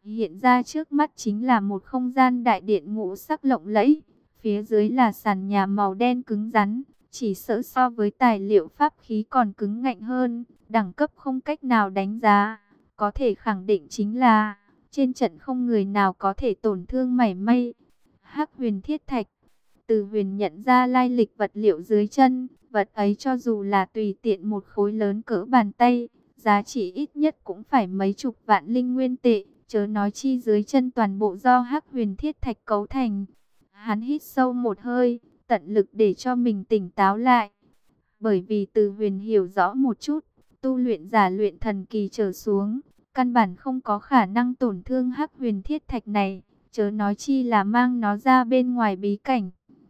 Hiện ra trước mắt chính là một không gian đại điện ngũ sắc lộng lẫy, phía dưới là sàn nhà màu đen cứng rắn, chỉ sợ so với tài liệu pháp khí còn cứng ngạnh hơn, đẳng cấp không cách nào đánh giá, có thể khẳng định chính là trên trận không người nào có thể tổn thương mảy may. Hắc Huyền Thiết Thạch. Từ Huyền nhận ra lai lịch vật liệu dưới chân, vật ấy cho dù là tùy tiện một khối lớn cỡ bàn tay, giá trị ít nhất cũng phải mấy chục vạn linh nguyên tệ, chớ nói chi dưới chân toàn bộ do Hắc Huyền Thiết Thạch cấu thành. Hắn hít sâu một hơi, tận lực để cho mình tỉnh táo lại. Bởi vì Từ Huyền hiểu rõ một chút, tu luyện giả luyện thần kỳ trở xuống, căn bản không có khả năng tổn thương Hắc Huyền Thiết Thạch này, chớ nói chi là mang nó ra bên ngoài bí cảnh.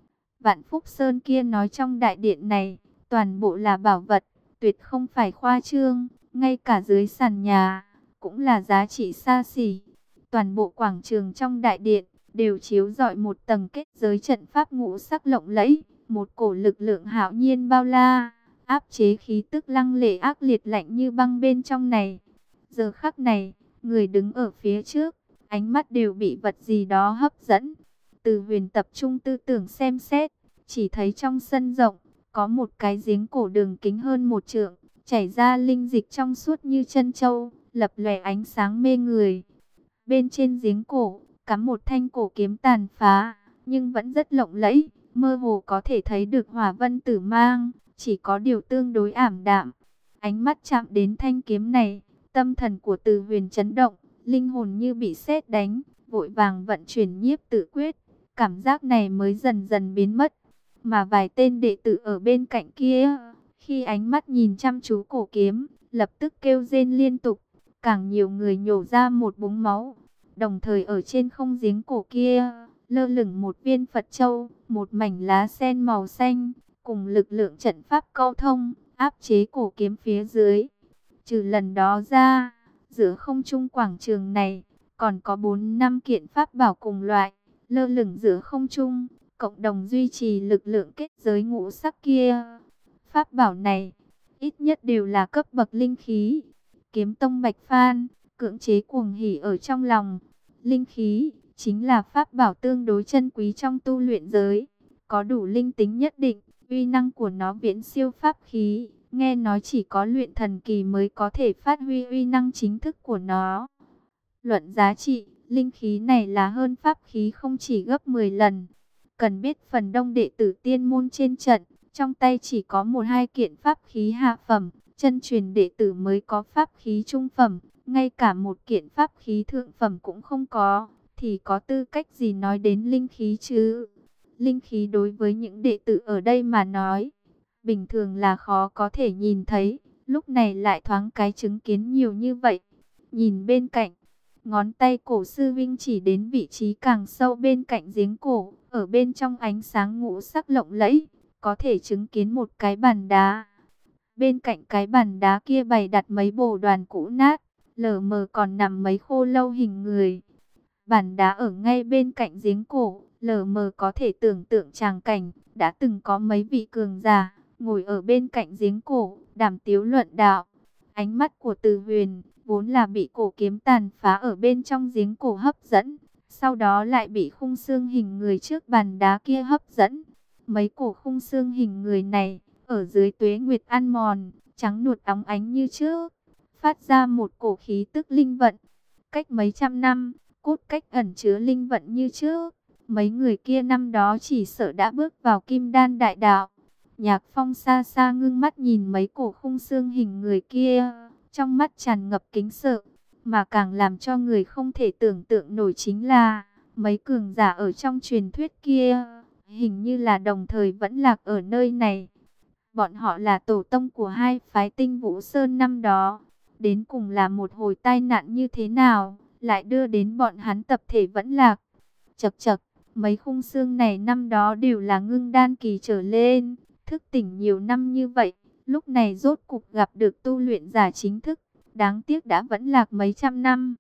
Vạn Phúc Sơn kia nói trong đại điện này, toàn bộ là bảo vật, tuyệt không phải khoa trương, ngay cả dưới sàn nhà, cũng là giá trị xa xỉ. Toàn bộ quảng trường trong đại điện, đều chiếu rọi một tầng kết giới trận pháp ngũ sắc lộng lẫy, một cổ lực lượng hạo nhiên bao la, áp chế khí tức lăng lệ ác liệt lạnh như băng bên trong này. Giờ khắc này, người đứng ở phía trước, ánh mắt đều bị vật gì đó hấp dẫn. Từ Huyền tập trung tư tưởng xem xét, chỉ thấy trong sân rộng, có một cái giếng cổ đường kính hơn một trượng, chảy ra linh dịch trong suốt như chân châu, lập lòe ánh sáng mê người. Bên trên giếng cổ, cắm một thanh cổ kiếm tàn phá, nhưng vẫn rất lộng lẫy, mơ hồ có thể thấy được hỏa vân tử mang, chỉ có điều tương đối ảm đạm. Ánh mắt chạm đến thanh kiếm này, tâm thần của Từ Huyền chấn động, linh hồn như bị sét đánh, vội vàng vận chuyển nhiếp tự quyết, cảm giác này mới dần dần biến mất. Mà vài tên đệ tử ở bên cạnh kia, khi ánh mắt nhìn chăm chú cổ kiếm, lập tức kêu rên liên tục, càng nhiều người nhổ ra một búng máu. Đồng thời ở trên không giếng cổ kia, lơ lửng một viên Phật châu, một mảnh lá sen màu xanh, cùng lực lượng trận pháp câu thông, áp chế cổ kiếm phía dưới. Trừ lần đó ra, giữa không trung quảng trường này, còn có bốn năm kiện pháp bảo cùng loại, lơ lửng giữa không trung, cộng đồng duy trì lực lượng kết giới ngũ sắc kia. Pháp bảo này, ít nhất đều là cấp bậc linh khí. Kiếm tông Bạch Phan, cưỡng chế cuồng hỉ ở trong lòng. Linh khí, chính là pháp bảo tương đối chân quý trong tu luyện giới. Có đủ linh tính nhất định, uy năng của nó viễn siêu pháp khí. Nghe nói chỉ có luyện thần kỳ mới có thể phát huy uy năng chính thức của nó. Luận giá trị, linh khí này là hơn pháp khí không chỉ gấp mười lần. Cần biết phần đông đệ tử tiên môn trên trận, trong tay chỉ có một hai kiện pháp khí hạ phẩm, chân truyền đệ tử mới có pháp khí trung phẩm, ngay cả một kiện pháp khí thượng phẩm cũng không có, thì có tư cách gì nói đến linh khí chứ? Linh khí đối với những đệ tử ở đây mà nói, bình thường là khó có thể nhìn thấy, lúc này lại thoáng cái chứng kiến nhiều như vậy. Nhìn bên cạnh, ngón tay cổ sư vinh chỉ đến vị trí càng sâu bên cạnh giếng cổ, ở bên trong ánh sáng ngũ sắc lộng lẫy, có thể chứng kiến một cái bàn đá. Bên cạnh cái bàn đá kia bày đặt mấy bồ đoàn cũ nát, lờ mờ còn nằm mấy khô lâu hình người. Bàn đá ở ngay bên cạnh giếng cổ, lờ mờ có thể tưởng tượng tràng cảnh, đã từng có mấy vị cường giả ngồi ở bên cạnh giếng cổ, đàm tiếu luận đạo. Ánh mắt của Từ Huyền vốn là bị cổ kiếm tàn phá ở bên trong giếng cổ hấp dẫn, sau đó lại bị khung xương hình người trước bàn đá kia hấp dẫn. Mấy cổ khung xương hình người này, ở dưới tuế nguyệt ăn mòn, trắng nuột óng ánh như trước, phát ra một cổ khí tức linh vận. Cách mấy trăm năm, cốt cách ẩn chứa linh vận như trước, mấy người kia năm đó chỉ sợ đã bước vào kim đan đại đạo. Nhạc Phong xa xa ngưng mắt nhìn mấy cổ khung xương hình người kia, trong mắt tràn ngập kính sợ, mà càng làm cho người không thể tưởng tượng nổi chính là mấy cường giả ở trong truyền thuyết kia, hình như là đồng thời vẫn lạc ở nơi này. Bọn họ là tổ tông của hai phái Tinh Vũ Sơn năm đó, đến cùng là một hồi tai nạn như thế nào, lại đưa đến bọn hắn tập thể vẫn lạc. Chậc chậc, mấy khung xương này năm đó đều là ngưng đan kỳ trở lên, thức tỉnh nhiều năm như vậy, lúc này rốt cục gặp được tu luyện giả chính thức, đáng tiếc đã vẫn lạc mấy trăm năm.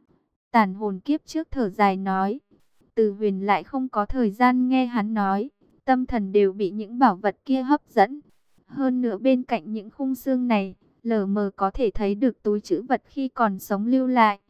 Tàn hồn kiếp trước thở dài nói. Từ Huyền lại không có thời gian nghe hắn nói, tâm thần đều bị những bảo vật kia hấp dẫn. Hơn nữa bên cạnh những khung xương này, lờ mờ có thể thấy được túi trữ vật khi còn sống lưu lại.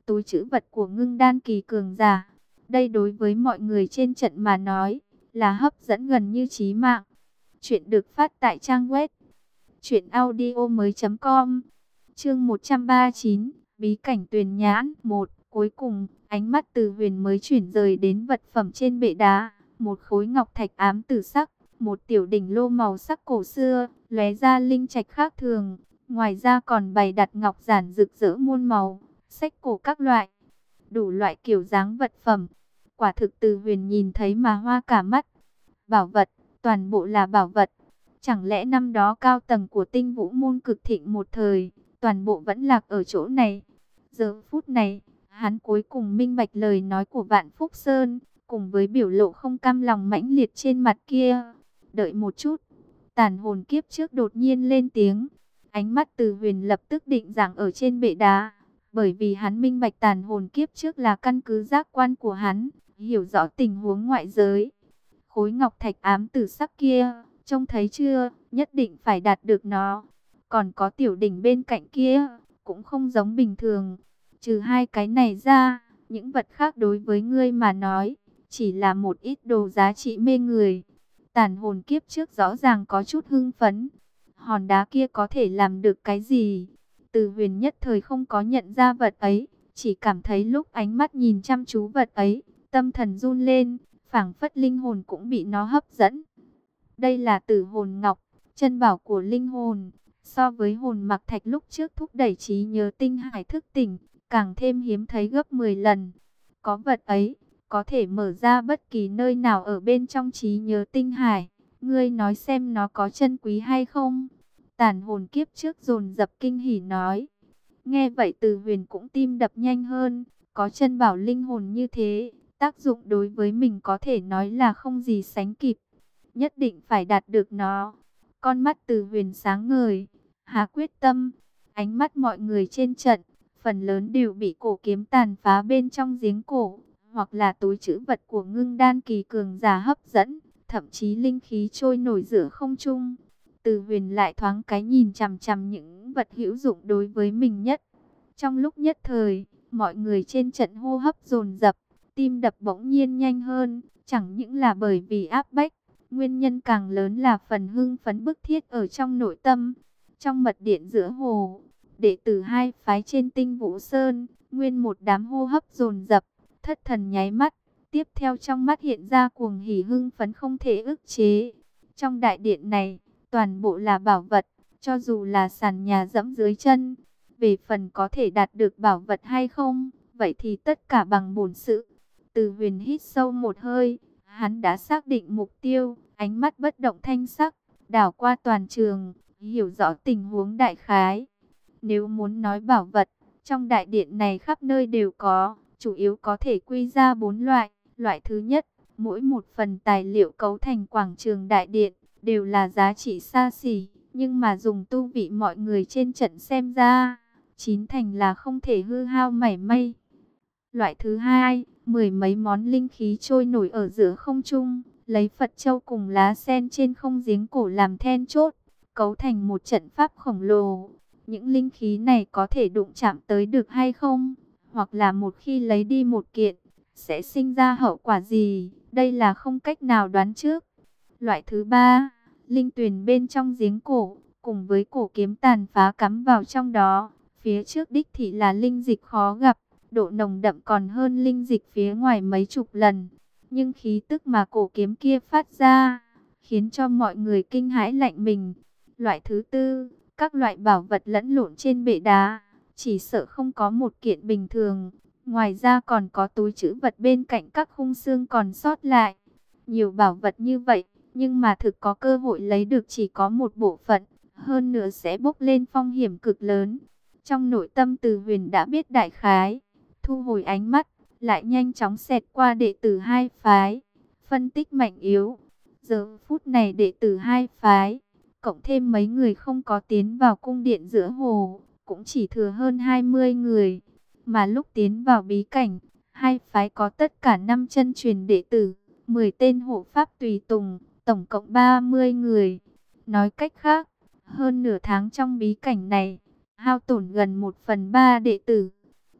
túi trữ vật của ngưng đan kỳ cường giả. Đây đối với mọi người trên trận mà nói, là hấp dẫn gần như chí mạng. Chuyện được phát tại trang web truyện audio mới chấm com. Chương một trăm ba mươi chín, bí cảnh Tuyền Nhãn một. Cuối cùng, ánh mắt Từ Huyền mới chuyển rời đến vật phẩm trên bệ đá, một khối ngọc thạch ám tử sắc, một tiểu đỉnh lô màu sắc cổ xưa, lóe ra linh trạch khác thường. Ngoài ra còn bày đặt ngọc giản rực rỡ muôn màu, sách cổ các loại, đủ loại kiểu dáng vật phẩm. Quả thực Từ Huyền nhìn thấy mà hoa cả mắt. Bảo vật, toàn bộ là bảo vật. Chẳng lẽ năm đó cao tầng của Tinh Vũ môn cực thịnh một thời, toàn bộ vẫn lạc ở chỗ này? Giờ phút này, hắn cuối cùng minh bạch lời nói của Vạn Phúc Sơn, cùng với biểu lộ không cam lòng mãnh liệt trên mặt kia. Đợi một chút, tàn hồn kiếp trước đột nhiên lên tiếng. Ánh mắt Từ Huyền lập tức định dạng ở trên bệ đá, bởi vì hắn minh bạch tàn hồn kiếp trước là căn cứ giác quan của hắn, hiểu rõ tình huống ngoại giới. Khối ngọc thạch ám tử sắc kia, trông thấy chưa, nhất định phải đạt được nó. Còn có tiểu đỉnh bên cạnh kia, cũng không giống bình thường. Trừ hai cái này ra, những vật khác đối với ngươi mà nói, chỉ là một ít đồ giá trị mê người. Tàn hồn kiếp trước rõ ràng có chút hưng phấn. Hòn đá kia có thể làm được cái gì? Từ Huyền nhất thời không có nhận ra vật ấy, chỉ cảm thấy lúc ánh mắt nhìn chăm chú vật ấy, tâm thần run lên, phảng phất linh hồn cũng bị nó hấp dẫn. Đây là Tử Hồn Ngọc, chân bảo của linh hồn. So với hồn mặc thạch lúc trước thúc đẩy trí nhớ tinh hải thức tỉnh, càng thêm hiếm thấy gấp mười lần. Có vật ấy, có thể mở ra bất kỳ nơi nào ở bên trong trí nhớ tinh hải. Ngươi nói xem nó có chân quý hay không? Tàn hồn kiếp trước dồn dập kinh hỉ nói. Nghe vậy Từ Huyền cũng tim đập nhanh hơn. Có chân bảo linh hồn như thế, tác dụng đối với mình có thể nói là không gì sánh kịp. Nhất định phải đạt được nó. Con mắt Từ Huyền sáng ngời, hạ quyết tâm. Ánh mắt mọi người trên trận, phần lớn đều bị cổ kiếm tàn phá bên trong giếng cổ, hoặc là túi trữ vật của ngưng đan kỳ cường giả hấp dẫn, thậm chí linh khí trôi nổi giữa không trung. Từ Huyền lại thoáng cái nhìn chằm chằm những vật hữu dụng đối với mình nhất. Trong lúc nhất thời, mọi người trên trận hô hấp dồn dập, tim đập bỗng nhiên nhanh hơn, chẳng những là bởi vì áp bách, nguyên nhân càng lớn là phần hưng phấn bức thiết ở trong nội tâm. Trong mật điện giữa hồ, đệ tử hai phái trên Tinh Vũ Sơn, nguyên một đám hô hấp dồn dập, thất thần nháy mắt, tiếp theo trong mắt hiện ra cuồng hỉ hưng phấn không thể ức chế. Trong đại điện này, toàn bộ là bảo vật, cho dù là sàn nhà dẫm dưới chân. Về phần có thể đạt được bảo vật hay không, vậy thì tất cả bằng bổn sự. Từ Huyền hít sâu một hơi, hắn đã xác định mục tiêu, ánh mắt bất động thanh sắc, đảo qua toàn trường, hiểu rõ tình huống đại khái. Nếu muốn nói bảo vật, trong đại điện này khắp nơi đều có, chủ yếu có thể quy ra bốn loại. Loại thứ nhất, mỗi một phần tài liệu cấu thành quảng trường đại điện, đều là giá trị xa xỉ, nhưng mà dùng tu vị mọi người trên trận xem ra, chín thành là không thể hư hao mảy may. Loại thứ hai, mười mấy món linh khí trôi nổi ở giữa không trung, lấy Phật châu cùng lá sen trên không giếng cổ làm then chốt, cấu thành một trận pháp khổng lồ. Những linh khí này có thể đụng chạm tới được hay không? Hoặc là một khi lấy đi một kiện, sẽ sinh ra hậu quả gì? Đây là không cách nào đoán trước. Loại thứ ba, linh tuyền bên trong giếng cổ, cùng với cổ kiếm tàn phá cắm vào trong đó. Phía trước đích thị là linh dịch khó gặp, độ nồng đậm còn hơn linh dịch phía ngoài mấy chục lần. Nhưng khí tức mà cổ kiếm kia phát ra, khiến cho mọi người kinh hãi lạnh mình. Loại thứ tư, các loại bảo vật lẫn lộn trên bệ đá, chỉ sợ không có một kiện bình thường. Ngoài ra còn có túi trữ vật bên cạnh các khung xương còn sót lại. Nhiều bảo vật như vậy, nhưng mà thực có cơ hội lấy được chỉ có một bộ phận, hơn nữa sẽ bốc lên phong hiểm cực lớn. Trong nội tâm Từ Huyền đã biết đại khái, thu hồi ánh mắt, lại nhanh chóng xẹt qua đệ tử hai phái, phân tích mạnh yếu. Giờ phút này đệ tử hai phái, cộng thêm mấy người không có tiến vào cung điện giữa hồ, cũng chỉ thừa hơn hai mươi người. Mà lúc tiến vào bí cảnh, hai phái có tất cả năm chân truyền đệ tử, mười tên hộ pháp tùy tùng, tổng cộng ba mươi người. Nói cách khác, hơn nửa tháng trong bí cảnh này, hao tổn gần một phần ba đệ tử.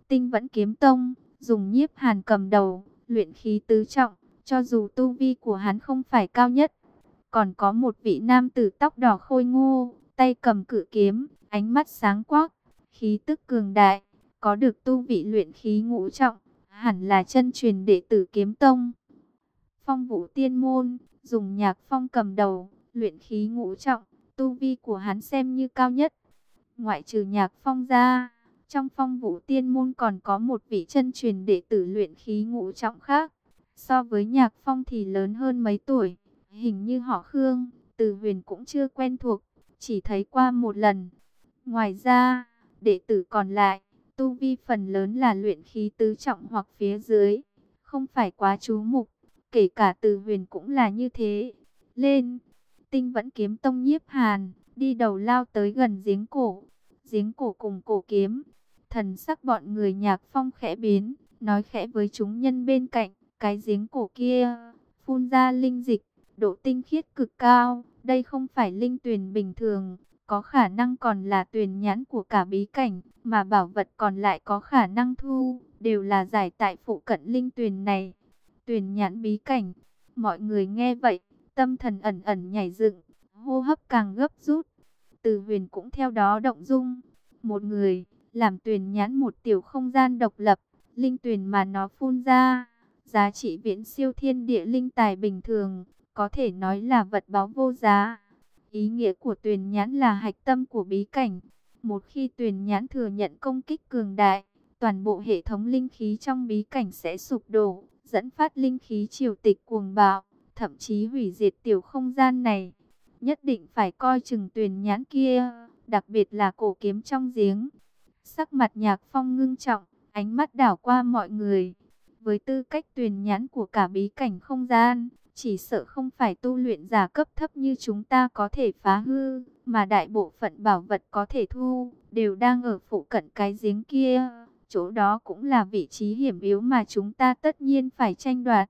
Tinh Vẫn Kiếm Tông, dùng Nhiếp Hàn cầm đầu, luyện khí tứ trọng, cho dù tu vi của hắn không phải cao nhất. Còn có một vị nam tử tóc đỏ khôi ngô, tay cầm cự kiếm, ánh mắt sáng quắc, khí tức cường đại, có được tu vị luyện khí ngũ trọng, hẳn là chân truyền đệ tử Kiếm Tông. Phong Vũ Tiên Môn, dùng Nhạc Phong cầm đầu, luyện khí ngũ trọng, tu vi của hắn xem như cao nhất. Ngoại trừ Nhạc Phong ra, trong Phong Vũ Tiên Môn còn có một vị chân truyền đệ tử luyện khí ngũ trọng khác. So với Nhạc Phong thì lớn hơn mấy tuổi, hình như họ Khương, Từ Huyền cũng chưa quen thuộc, chỉ thấy qua một lần. Ngoài ra, đệ tử còn lại, tu vi phần lớn là luyện khí tứ trọng hoặc phía dưới, không phải quá chú mục, kể cả Từ Huyền cũng là như thế. Lên, Tinh Vẫn Kiếm Tông Nhiếp Hàn, đi đầu lao tới gần giếng cổ, giếng cổ cùng cổ kiếm. Thần sắc bọn người Nhạc Phong khẽ biến, nói khẽ với chúng nhân bên cạnh, cái giếng cổ kia, phun ra linh dịch, độ tinh khiết cực cao, đây không phải linh tuyền bình thường, có khả năng còn là tuyền nhãn của cả bí cảnh, mà bảo vật còn lại có khả năng thu, đều là giải tại phụ cận linh tuyền này. Tuyền nhãn bí cảnh, mọi người nghe vậy, tâm thần ẩn ẩn nhảy dựng, hô hấp càng gấp rút. Từ Huyền cũng theo đó động dung, một người, làm tuyền nhãn một tiểu không gian độc lập, linh tuyền mà nó phun ra, giá trị viễn siêu thiên địa linh tài bình thường, có thể nói là vật báu vô giá. Ý nghĩa của tuyền nhãn là hạch tâm của bí cảnh. Một khi tuyền nhãn thừa nhận công kích cường đại, toàn bộ hệ thống linh khí trong bí cảnh sẽ sụp đổ, dẫn phát linh khí triều tịch cuồng bạo, thậm chí hủy diệt tiểu không gian này. Nhất định phải coi chừng tuyền nhãn kia, đặc biệt là cổ kiếm trong giếng. Sắc mặt Nhạc Phong ngưng trọng, ánh mắt đảo qua mọi người. Với tư cách tuyền nhãn của cả bí cảnh không gian, chỉ sợ không phải tu luyện giả cấp thấp như chúng ta có thể phá hư, mà đại bộ phận bảo vật có thể thu, đều đang ở phụ cận cái giếng kia. Chỗ đó cũng là vị trí hiểm yếu mà chúng ta tất nhiên phải tranh đoạt.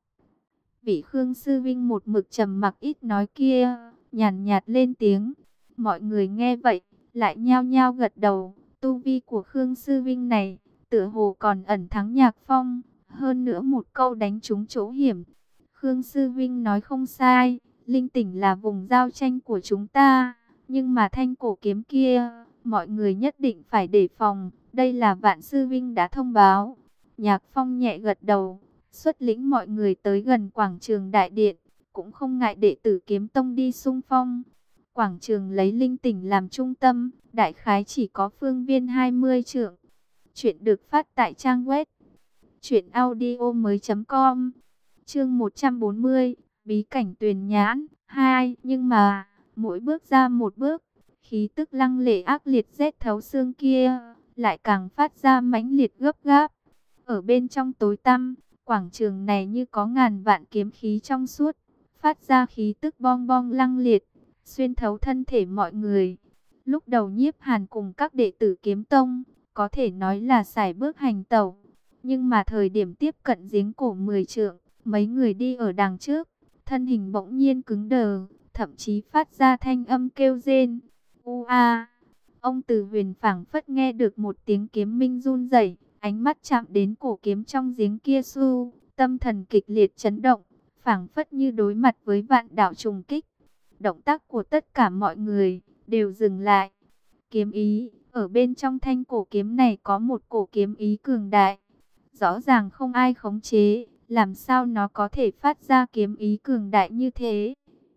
Vị Khương Sư Vinh một mực trầm mặc ít nói kia, nhàn nhạt lên tiếng. Mọi người nghe vậy, lại nhao nhao gật đầu. Tu vi của Khương Sư Vinh này, tựa hồ còn ẩn thắng Nhạc Phong. Hơn nữa một câu đánh trúng chỗ hiểm. Khương Sư Vinh nói không sai, linh tỉnh là vùng giao tranh của chúng ta. Nhưng mà thanh cổ kiếm kia, mọi người nhất định phải đề phòng. Đây là Vạn Sư Vinh đã thông báo. Nhạc Phong nhẹ gật đầu, xuất lĩnh mọi người tới gần quảng trường đại điện, cũng không ngại đệ tử Kiếm Tông đi xung phong. Quảng trường lấy linh tỉnh làm trung tâm, đại khái chỉ có phương viên hai mươi trượng. Chuyện được phát tại trang web truyện audio mới chấm com. Chương một trăm bốn mươi, bí cảnh tuyền nhãn hai. Nhưng mà, mỗi bước ra một bước, khí tức lăng lệ ác liệt rét thấu xương kia lại càng phát ra mãnh liệt gấp gáp. Ở bên trong tối tăm, quảng trường này như có ngàn vạn kiếm khí trong suốt, phát ra khí tức bong bong lăng liệt, xuyên thấu thân thể mọi người. Lúc đầu Nhiếp Hàn cùng các đệ tử Kiếm Tông, có thể nói là sải bước hành tẩu. Nhưng mà thời điểm tiếp cận giếng cổ mười trượng, mấy người đi ở đằng trước, thân hình bỗng nhiên cứng đờ, thậm chí phát ra thanh âm kêu rên. U a! Ông Từ Huyền phảng phất nghe được một tiếng kiếm minh run rẩy, ánh mắt chạm đến cổ kiếm trong giếng kia su, tâm thần kịch liệt chấn động, phảng phất như đối mặt với vạn đạo trùng kích. Động tác của tất cả mọi người đều dừng lại. Kiếm ý, ở bên trong thanh cổ kiếm này có một cổ kiếm ý cường đại. Rõ ràng không ai khống chế, làm sao nó có thể phát ra kiếm ý cường đại như thế?